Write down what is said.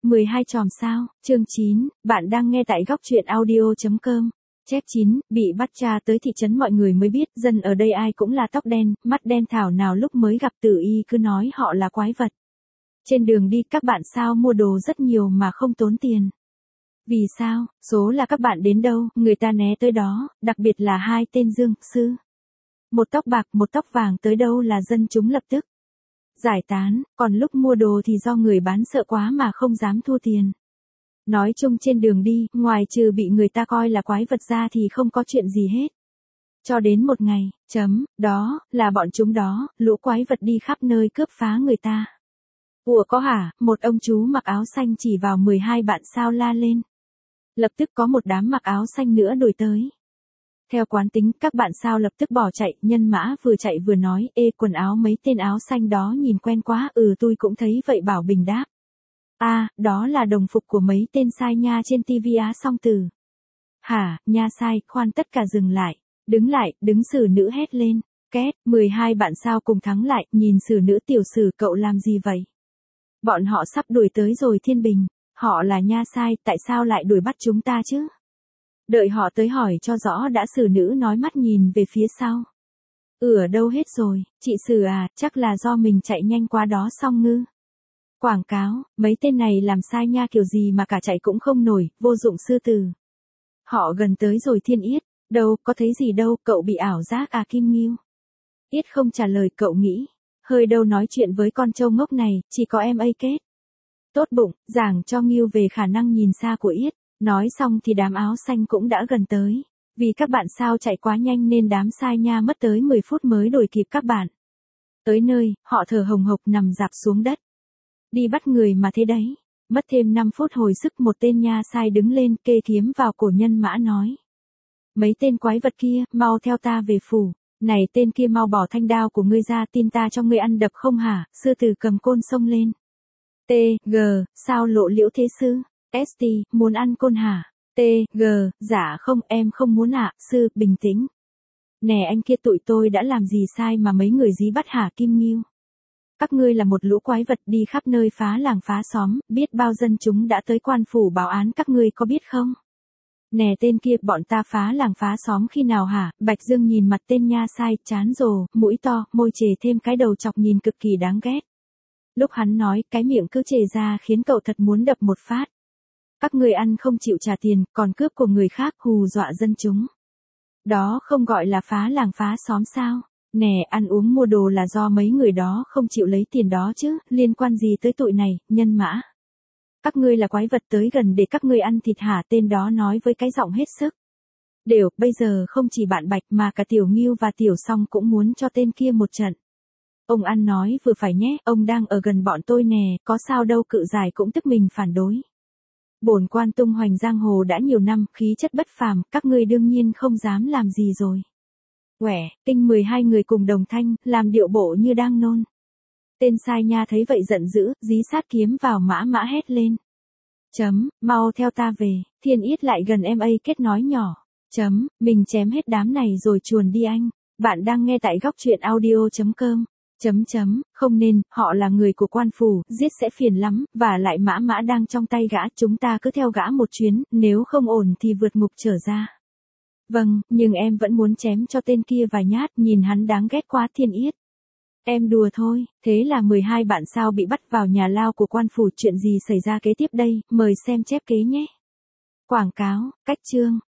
12 chòm sao, chương 9, bạn đang nghe tại góc truyện audio.com. Chép 9, bị bắt tra tới thị trấn mọi người mới biết, dân ở đây ai cũng là tóc đen, mắt đen thảo nào lúc mới gặp Tử Y cứ nói họ là quái vật. Trên đường đi các bạn sao mua đồ rất nhiều mà không tốn tiền. Vì sao, số là các bạn đến đâu, người ta né tới đó, đặc biệt là hai tên Dương, Sư. Một tóc bạc, một tóc vàng tới đâu là dân chúng lập tức giải tán, còn lúc mua đồ thì do người bán sợ quá mà không dám thua tiền. Nói chung trên đường đi, ngoài trừ bị người ta coi là quái vật ra thì không có chuyện gì hết. Cho đến một ngày, đó, là bọn chúng đó, lũ quái vật đi khắp nơi cướp phá người ta. Ủa có hả, một ông chú mặc áo xanh chỉ vào 12 bạn sao la lên. Lập tức có một đám mặc áo xanh nữa đuổi tới. Theo quán tính, các bạn sao lập tức bỏ chạy, nhân mã vừa chạy vừa nói, ê quần áo mấy tên áo xanh đó nhìn quen quá, tôi cũng thấy vậy. Bảo Bình đáp. Đó là đồng phục của mấy tên sai nha trên TV Á Song Tử. Hả, nha sai, khoan tất cả dừng lại. Đứng xử nữ hét lên. Két, 12 bạn sao cùng thắng lại, nhìn xử nữ tiểu sử cậu làm gì vậy? Bọn họ sắp đuổi tới rồi Thiên Bình. Họ là nha sai, tại sao lại đuổi bắt chúng ta chứ? Đợi họ tới hỏi cho rõ đã. Xử nữ nói mắt nhìn về phía sau. Ở đâu hết rồi, chị Sử à, chắc là do mình chạy nhanh quá đó Song Ngư. Quảng cáo, mấy tên này làm sai nha kiểu gì mà cả chạy cũng không nổi, vô dụng sư tử. Họ gần tới rồi Thiên Yết, đâu, có thấy gì đâu, cậu bị ảo giác à Kim Ngưu. Yết không trả lời, cậu nghĩ, hơi đâu nói chuyện với con trâu ngốc này, chỉ có em ấy kết. Tốt bụng, giảng cho Ngưu về khả năng nhìn xa của Yết. Nói xong thì đám áo xanh cũng đã gần tới. Vì các bạn sao chạy quá nhanh nên đám sai nha mất tới 10 phút mới đuổi kịp các bạn. Tới nơi, họ thở hồng hộc nằm rạp xuống đất. Đi bắt người mà thế đấy. Mất thêm 5 phút hồi sức một tên nha sai đứng lên kê kiếm vào cổ nhân mã nói. Mấy tên quái vật kia, mau theo ta về phủ. Này tên kia mau bỏ thanh đao của ngươi ra, tin ta cho ngươi ăn đập không hả? Sư tử cầm côn xông lên. T.G. Sao lộ liễu thế sư? ST, muốn ăn côn hả? T.G. Dạ không, em không muốn ạ. Sư, bình tĩnh. Nè anh kia, tụi tôi đã làm gì sai mà mấy người dí bắt hả Kim Ngưu? Các ngươi là một lũ quái vật đi khắp nơi phá làng phá xóm, biết bao dân chúng đã tới quan phủ báo án các ngươi có biết không? Nè tên kia, bọn ta phá làng phá xóm khi nào hả? Bạch Dương nhìn mặt tên nha sai, chán rồ, mũi to, môi chề thêm cái đầu chọc nhìn cực kỳ đáng ghét. Lúc hắn nói, cái miệng cứ chề ra khiến cậu thật muốn đập một phát. Các người ăn không chịu trả tiền, còn cướp của người khác hù dọa dân chúng. Đó không gọi là phá làng phá xóm sao? Nè, ăn uống mua đồ là do mấy người đó không chịu lấy tiền đó chứ, liên quan gì tới tụi này, nhân mã? Các ngươi là quái vật tới gần để các ngươi ăn thịt hả? Tên đó nói với cái giọng hết sức. Đều, bây giờ không chỉ bạn Bạch mà cả Tiểu Ngưu và Tiểu Song cũng muốn cho tên kia một trận. Ông ăn nói vừa phải nhé, ông đang ở gần bọn tôi nè, có sao đâu. Cự giải cũng tức mình phản đối. Bổn quan tung hoành giang hồ đã nhiều năm, khí chất bất phàm, các ngươi đương nhiên không dám làm gì rồi. Quẻ, kinh 12 người cùng đồng thanh, làm điệu bộ như đang nôn. Tên sai nha thấy vậy giận dữ, dí sát kiếm vào mã hét lên. Mau theo ta về, Thiên Yết lại gần em ấy kết nói nhỏ. Mình chém hết đám này rồi chuồn đi anh. Bạn đang nghe tại góc truyện audio.com. Không nên, họ là người của quan phủ, giết sẽ phiền lắm, và lại mã đang trong tay gã, chúng ta cứ theo gã một chuyến, nếu không ổn thì vượt ngục trở ra. Vâng, nhưng em vẫn muốn chém cho tên kia vài nhát, nhìn hắn đáng ghét quá. Thiên Yết. Em đùa thôi, thế là 12 bạn sao bị bắt vào nhà lao của quan phủ, chuyện gì xảy ra kế tiếp đây, mời xem chép kế nhé. Quảng cáo, cách chương,